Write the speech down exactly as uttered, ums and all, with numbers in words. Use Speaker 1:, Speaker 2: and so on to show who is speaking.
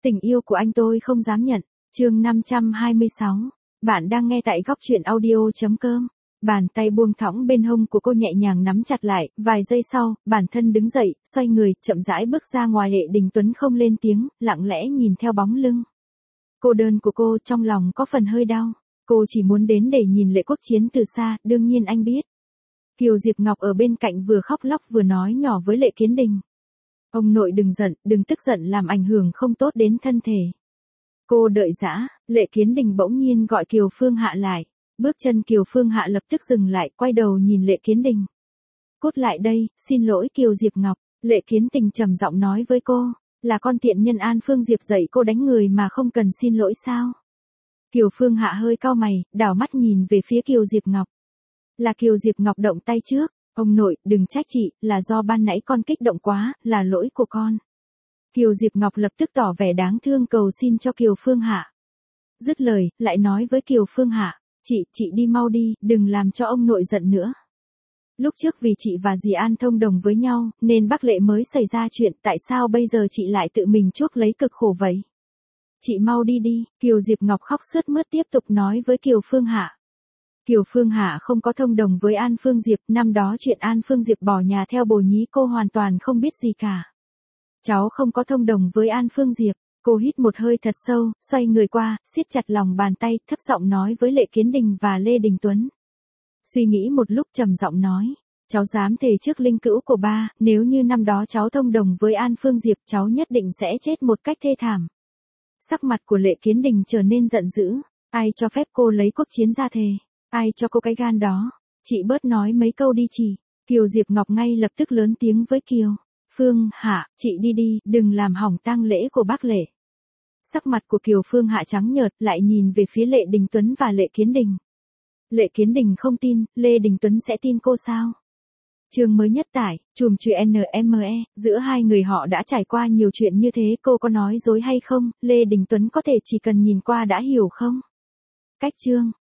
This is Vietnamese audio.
Speaker 1: Tình yêu của anh tôi không dám nhận. Chương năm trăm hai mươi sáu. Bạn đang nghe tại góc truyện audio chấm com. Bàn tay buông thõng bên hông của cô nhẹ nhàng nắm chặt lại, vài giây sau, bản thân đứng dậy, xoay người, chậm rãi bước ra ngoài. Lệ Đình Tuấn không lên tiếng, lặng lẽ nhìn theo bóng lưng cô đơn của cô, trong lòng có phần hơi đau. Cô chỉ muốn đến để nhìn Lệ Quốc Chiến từ xa, đương nhiên anh biết. Kiều Diệp Ngọc ở bên cạnh vừa khóc lóc vừa nói nhỏ với Lệ Kiến Đình. Ông nội đừng giận, đừng tức giận làm ảnh hưởng không tốt đến thân thể. Cô đợi dã. Lệ Kiến Đình bỗng nhiên gọi Kiều Phương Hạ lại. Bước chân Kiều Phương Hạ lập tức dừng lại, quay đầu nhìn Lệ Kiến Đình. Cút lại đây, xin lỗi Kiều Diệp Ngọc. Lệ Kiến Đình trầm giọng nói với cô, là con tiện nhân An Phương Diệp dạy cô đánh người mà không cần xin lỗi sao? Kiều Phương Hạ hơi cau mày, đảo mắt nhìn về phía Kiều Diệp Ngọc. Là Kiều Diệp Ngọc động tay trước. Ông nội, đừng trách chị, là do ban nãy con kích động quá, là lỗi của con. Kiều Diệp Ngọc lập tức tỏ vẻ đáng thương cầu xin cho Kiều Phương Hạ. Dứt lời, lại nói với Kiều Phương Hạ, chị, chị đi mau đi, đừng làm cho ông nội giận nữa. Lúc trước vì chị và dì An thông đồng với nhau, nên bác Lệ mới xảy ra chuyện, tại sao bây giờ chị lại tự mình chuốc lấy cực khổ vậy? Chị mau đi đi, Kiều Diệp Ngọc khóc sướt mướt tiếp tục nói với Kiều Phương Hạ. Kiều Phương Hạ không có thông đồng với An Phương Diệp, năm đó chuyện An Phương Diệp bỏ nhà theo Bồ Nhí cô hoàn toàn không biết gì cả. Cháu không có thông đồng với An Phương Diệp. Cô hít một hơi thật sâu, xoay người qua, siết chặt lòng bàn tay, thấp giọng nói với Lệ Kiến Đình và Lê Đình Tuấn. Suy nghĩ một lúc trầm giọng nói, cháu dám thề trước linh cữu của ba, nếu như năm đó cháu thông đồng với An Phương Diệp, cháu nhất định sẽ chết một cách thê thảm. Sắc mặt của Lệ Kiến Đình trở nên giận dữ, ai cho phép cô lấy Quốc Chiến ra thề, ai cho cô cái gan đó, chị bớt nói mấy câu đi chị. Kiều Diệp Ngọc ngay lập tức lớn tiếng với Kiều Phương Hạ, chị đi đi, đừng làm hỏng tang lễ của bác Lệ. Sắc mặt của Kiều Phương Hạ trắng nhợt, lại nhìn về phía Lệ Đình Tuấn và Lệ Kiến Đình. Lệ Kiến Đình không tin, Lê Đình Tuấn sẽ tin cô sao? Chương mới nhất tải, chùm chuyện en em e, giữa hai người họ đã trải qua nhiều chuyện như thế, cô có nói dối hay không, Lê Đình Tuấn có thể chỉ cần nhìn qua đã hiểu không? Cách chương.